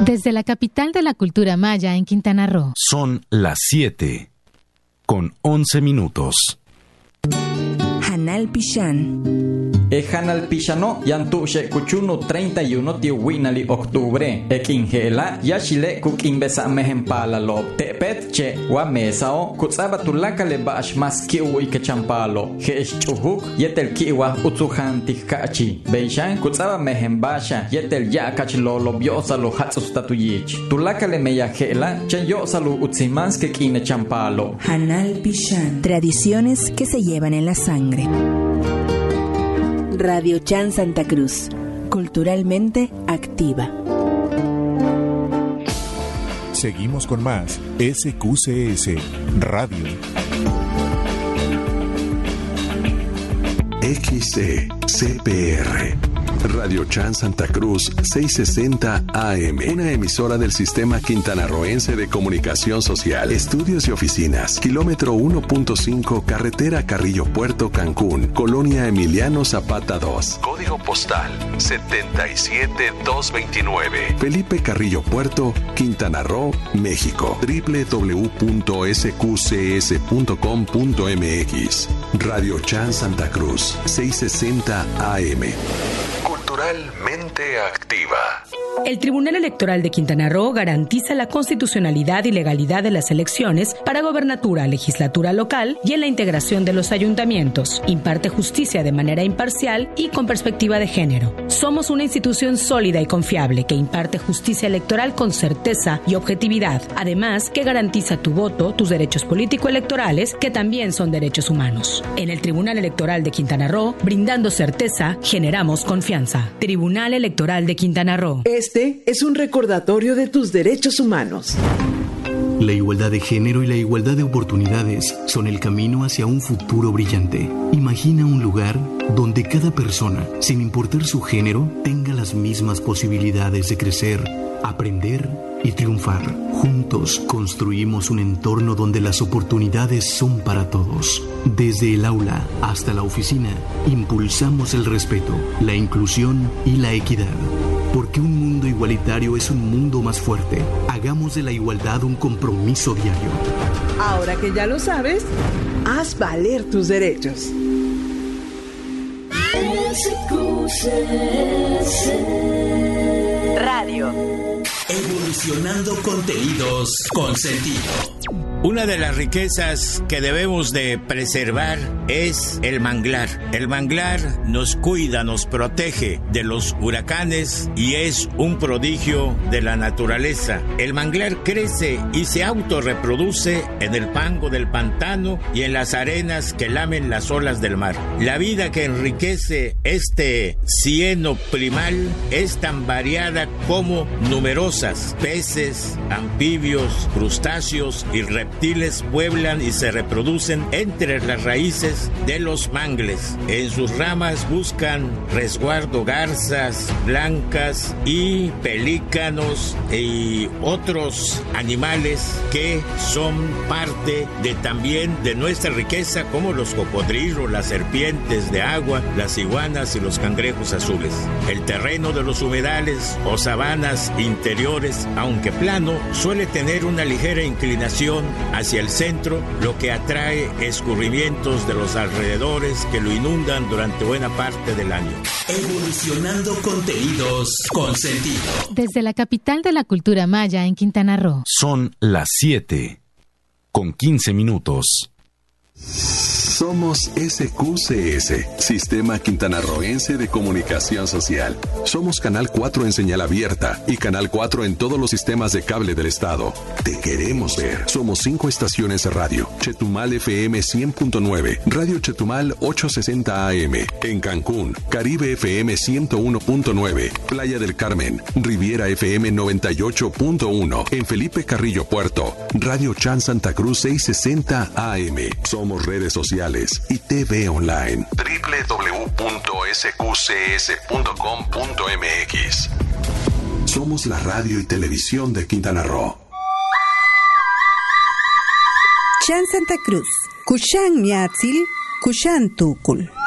Desde la capital de la cultura maya en Quintana Roo. Son las 7:11. Hanal Pichán. Hanal Pichano yantu she kuchuno 31 ti winali octubre. Ingela yashile kuk imbesa mehempala lob. Tepet che wa mesao kutsaba tulaka le bash mas kiwi kechampalo. Hesh chuhuk yetel kiwa utsuhanti kachi. Beishan kutsaba mehembasha yetel yakach lolo biosalo hatsustatuich. Tulaka le meyajela chen yosalo utsimans que kine champalo. Hanal Pichán. Tradiciones que se llevan en la sangre. Radio Chan Santa Cruz, culturalmente activa. Seguimos con más SQCS Radio. XCPR Radio Chan Santa Cruz 660 AM, una emisora del Sistema Quintanarroense de Comunicación Social, Estudios y Oficinas, kilómetro 1.5, carretera Carrillo Puerto, Cancún, Colonia Emiliano Zapata 2, código postal 77229, Felipe Carrillo Puerto, Quintana Roo, México. www.sqcs.com.mx. Radio Chan Santa Cruz 660 AM. Culturalmente activa. El Tribunal Electoral de Quintana Roo garantiza la constitucionalidad y legalidad de las elecciones para gobernatura, legislatura local y en la integración de los ayuntamientos. Imparte justicia de manera imparcial y con perspectiva de género. Somos una institución sólida y confiable que imparte justicia electoral con certeza y objetividad. Además, que garantiza tu voto, tus derechos político-electorales, que también son derechos humanos. En el Tribunal Electoral de Quintana Roo, brindando certeza, generamos confianza. Tribunal Electoral de Quintana Roo. Este es un recordatorio de tus derechos humanos. La igualdad de género y la igualdad de oportunidades son el camino hacia un futuro brillante. Imagina un lugar donde cada persona, sin importar su género, tenga las mismas posibilidades de crecer, aprender y triunfar. Juntos construimos un entorno donde las oportunidades son para todos. Desde el aula hasta la oficina, impulsamos el respeto, la inclusión y la equidad. Porque un mundo igualitario es un mundo más fuerte. Hagamos de la igualdad un compromiso diario. Ahora que ya lo sabes, haz valer tus derechos. Radio. Evolucionando contenidos con sentido. Una de las riquezas que debemos de preservar es el manglar. El manglar nos cuida, nos protege de los huracanes y es un prodigio de la naturaleza. El manglar crece y se autorreproduce en el fango del pantano y en las arenas que lamen las olas del mar. La vida que enriquece este cieno primal es tan variada como numerosas. Peces, anfibios, crustáceos y reptiles pueblan y se reproducen entre las raíces de los mangles. En sus ramas buscan resguardo garzas blancas y pelícanos y otros animales que son parte también de nuestra riqueza, como los cocodrilos, las serpientes de agua, las iguanas y los cangrejos azules. El terreno de los humedales o sabanas interiores, aunque plano, suele tener una ligera inclinación hacia el centro, lo que atrae escurrimientos de los alrededores que lo inundan durante buena parte del año. Evolucionando contenidos con sentido. Desde la capital de la cultura maya en Quintana Roo. Son las 7:15. Somos SQCS, Sistema Quintanarroense de Comunicación Social. Somos Canal 4 en señal abierta y Canal 4 en todos los sistemas de cable del estado. Te queremos ver. Somos 5 estaciones de radio. Chetumal FM 100.9, Radio Chetumal 860 AM. En Cancún, Caribe FM 101.9, Playa del Carmen, Riviera FM 98.1. En Felipe Carrillo Puerto, Radio Chan Santa Cruz 660 AM. Somos redes sociales y TV online. www.sqcs.com.mx. Somos la radio y televisión de Quintana Roo. Chan Santa Cruz. Kushan Miatzil, Kushan Tukul.